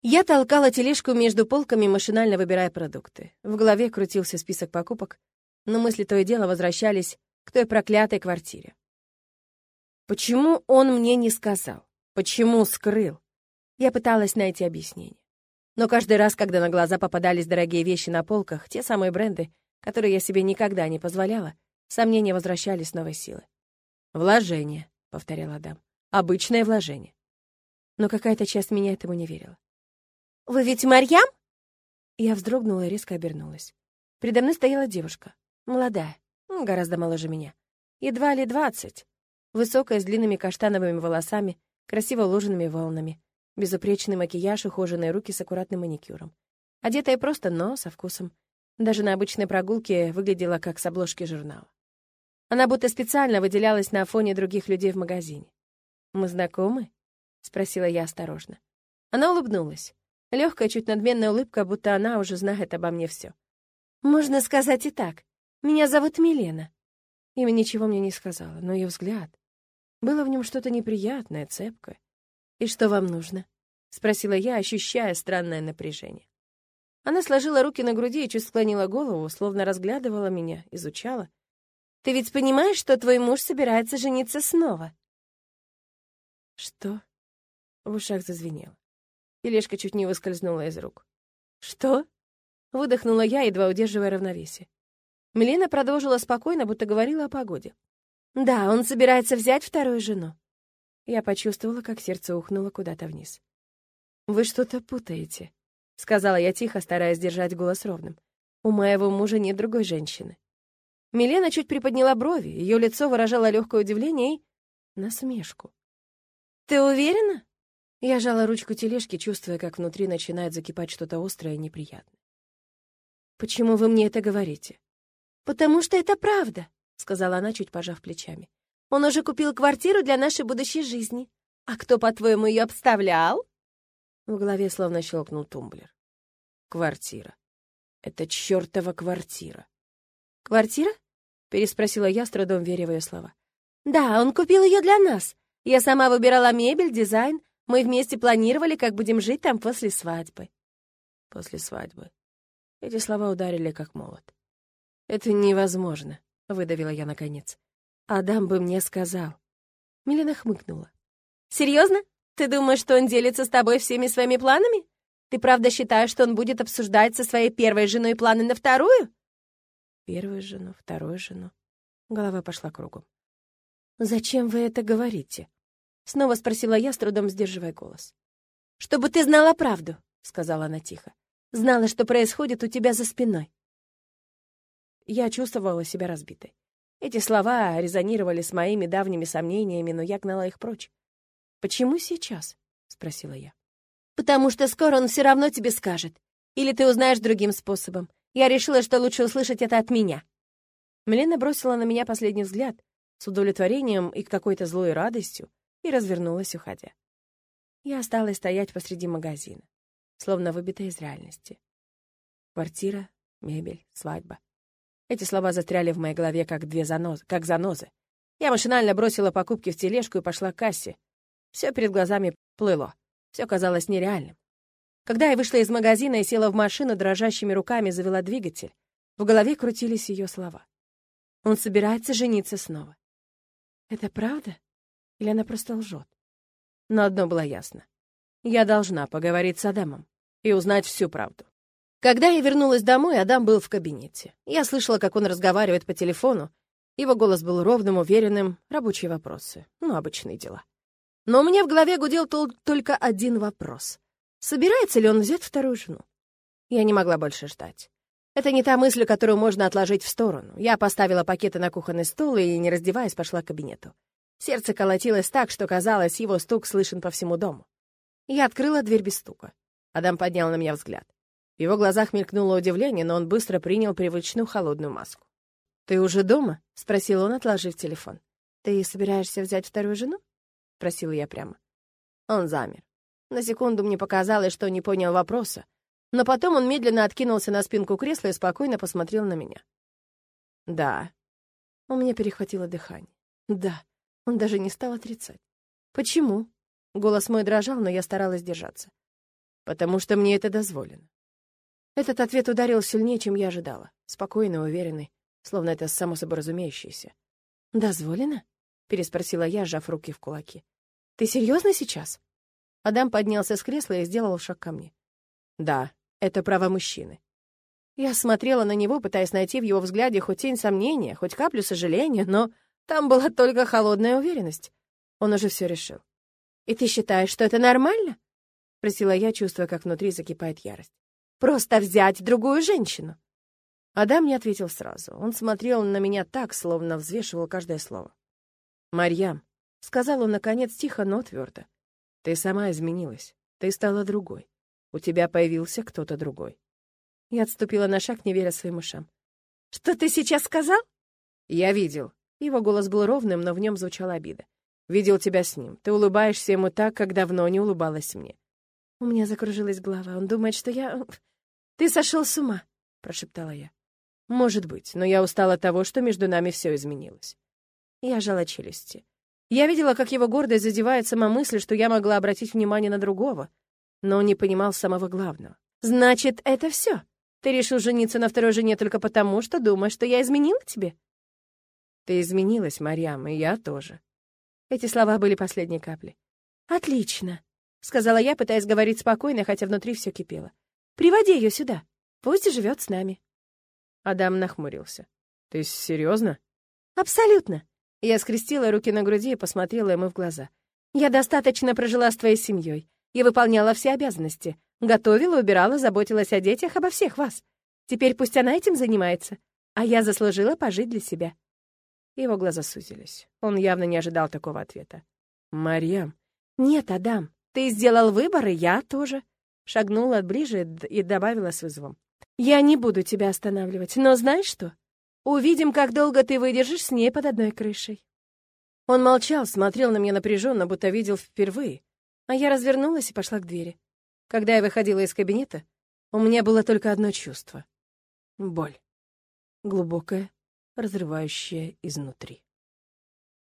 Я толкала тележку между полками, машинально выбирая продукты. В голове крутился список покупок, но мысли то и дело возвращались к той проклятой квартире. Почему он мне не сказал? Почему скрыл? Я пыталась найти объяснение. Но каждый раз, когда на глаза попадались дорогие вещи на полках, те самые бренды, которые я себе никогда не позволяла, сомнения возвращались с новой силы. «Вложение», — повторял Адам. «Обычное вложение». Но какая-то часть меня этому не верила. «Вы ведь Марьям?» Я вздрогнула и резко обернулась. Передо мной стояла девушка. Молодая, гораздо моложе меня. Едва ли 20. Высокая, с длинными каштановыми волосами, красиво уложенными волнами. Безупречный макияж, ухоженные руки с аккуратным маникюром. Одетая просто, но со вкусом. Даже на обычной прогулке выглядела как с обложки журнала. Она будто специально выделялась на фоне других людей в магазине. «Мы знакомы?» — спросила я осторожно. Она улыбнулась. Легкая, чуть надменная улыбка, будто она уже знает обо мне все. «Можно сказать и так. Меня зовут Милена». Имя ничего мне не сказала, но ее взгляд... Было в нем что-то неприятное, цепкое. «И что вам нужно?» — спросила я, ощущая странное напряжение. Она сложила руки на груди и чуть склонила голову, словно разглядывала меня, изучала. «Ты ведь понимаешь, что твой муж собирается жениться снова?» «Что?» В ушах зазвенело. Тележка чуть не выскользнула из рук. «Что?» — выдохнула я, едва удерживая равновесие. Милена продолжила спокойно, будто говорила о погоде. «Да, он собирается взять вторую жену». Я почувствовала, как сердце ухнуло куда-то вниз. «Вы что-то путаете», — сказала я тихо, стараясь держать голос ровным. «У моего мужа нет другой женщины». Милена чуть приподняла брови, ее лицо выражало легкое удивление и насмешку. «Ты уверена?» Я жала ручку тележки, чувствуя, как внутри начинает закипать что-то острое и неприятное. «Почему вы мне это говорите?» «Потому что это правда», — сказала она, чуть пожав плечами. «Он уже купил квартиру для нашей будущей жизни. А кто, по-твоему, ее обставлял?» В голове словно щелкнул тумблер. «Квартира. Это чертова квартира». «Квартира?» — переспросила я, с трудом веря в ее слова. «Да, он купил ее для нас. Я сама выбирала мебель, дизайн. Мы вместе планировали, как будем жить там после свадьбы». «После свадьбы». Эти слова ударили как молот. «Это невозможно», — выдавила я наконец. «Адам бы мне сказал». Милена хмыкнула. «Серьезно? Ты думаешь, что он делится с тобой всеми своими планами? Ты правда считаешь, что он будет обсуждать со своей первой женой планы на вторую?» «Первую жену, вторую жену». Голова пошла кругом. «Зачем вы это говорите?» Снова спросила я, с трудом сдерживая голос. «Чтобы ты знала правду», — сказала она тихо. «Знала, что происходит у тебя за спиной». Я чувствовала себя разбитой. Эти слова резонировали с моими давними сомнениями, но я гнала их прочь. «Почему сейчас?» — спросила я. «Потому что скоро он все равно тебе скажет. Или ты узнаешь другим способом. Я решила, что лучше услышать это от меня». Милена бросила на меня последний взгляд с удовлетворением и какой-то злой радостью и развернулась, уходя. Я осталась стоять посреди магазина, словно выбитая из реальности. Квартира, мебель, свадьба. Эти слова застряли в моей голове, как как занозы. Я машинально бросила покупки в тележку и пошла к кассе. Все перед глазами плыло. Все казалось нереальным. Когда я вышла из магазина и села в машину, дрожащими руками завела двигатель, в голове крутились ее слова. Он собирается жениться снова. Это правда? Или она просто лжет? Но одно было ясно. Я должна поговорить с Адамом и узнать всю правду. Когда я вернулась домой, Адам был в кабинете. Я слышала, как он разговаривает по телефону. Его голос был ровным, уверенным, рабочие вопросы, обычные дела. Но у меня в голове гудел только один вопрос. Собирается ли он взять вторую жену? Я не могла больше ждать. Это не та мысль, которую можно отложить в сторону. Я поставила пакеты на кухонный стол и, не раздеваясь, пошла к кабинету. Сердце колотилось так, что, казалось, его стук слышен по всему дому. Я открыла дверь без стука. Адам поднял на меня взгляд. В его глазах мелькнуло удивление, но он быстро принял привычную холодную маску. «Ты уже дома?» — спросил он, отложив телефон. «Ты собираешься взять вторую жену?» — спросила я прямо. Он замер. На секунду мне показалось, что не понял вопроса, но потом он медленно откинулся на спинку кресла и спокойно посмотрел на меня. «Да». У меня перехватило дыхание. «Да». Он даже не стал отрицать. «Почему?» Голос мой дрожал, но я старалась держаться. Потому что мне это дозволено. Этот ответ ударил сильнее, чем я ожидала. Спокойный, уверенный, словно это само собой разумеющееся. «Дозволено?» — переспросила я, сжав руки в кулаки. «Ты серьезно сейчас?» Адам поднялся с кресла и сделал шаг ко мне. «Да, это право мужчины». Я смотрела на него, пытаясь найти в его взгляде хоть тень сомнения, хоть каплю сожаления, но там была только холодная уверенность. Он уже все решил. «И ты считаешь, что это нормально?» — спросила я, чувствуя, как внутри закипает ярость. «Просто взять другую женщину?» Адам не ответил сразу. Он смотрел на меня так, словно взвешивал каждое слово. «Марьям», — сказал он, наконец, тихо, но твердо, — «ты сама изменилась. Ты стала другой. У тебя появился кто-то другой». Я отступила на шаг, не веря своим ушам. «Что ты сейчас сказал?» «Я видел». Его голос был ровным, но в нем звучала обида. «Видел тебя с ним. Ты улыбаешься ему так, как давно не улыбалась мне». У меня закружилась голова. Он думает, что я... «Ты сошел с ума», — прошептала я. «Может быть, но я устала от того, что между нами все изменилось». Я сжала челюсти. Я видела, как его гордость задевает сама мысль, что я могла обратить внимание на другого, но он не понимал самого главного. «Значит, это все? Ты решил жениться на второй жене только потому, что думаешь, что я изменила тебе?» «Ты изменилась, Марьям, и я тоже». Эти слова были последней каплей. «Отлично», — сказала я, пытаясь говорить спокойно, хотя внутри все кипело. «Приводи ее сюда. Пусть живет с нами». Адам нахмурился. «Ты серьезно?» «Абсолютно». Я скрестила руки на груди и посмотрела ему в глаза. «Я достаточно прожила с твоей семьей. Я выполняла все обязанности. Готовила, убирала, заботилась о детях, обо всех вас. Теперь пусть она этим занимается. А я заслужила пожить для себя». Его глаза сузились. Он явно не ожидал такого ответа. «Марьям». «Нет, Адам, ты сделал выбор, и я тоже». Шагнула ближе и добавила с вызовом. «Я не буду тебя останавливать, но знаешь что? Увидим, как долго ты выдержишь с ней под одной крышей». Он молчал, смотрел на меня напряженно, будто видел впервые, а я развернулась и пошла к двери. Когда я выходила из кабинета, у меня было только одно чувство — боль, глубокая, разрывающая изнутри.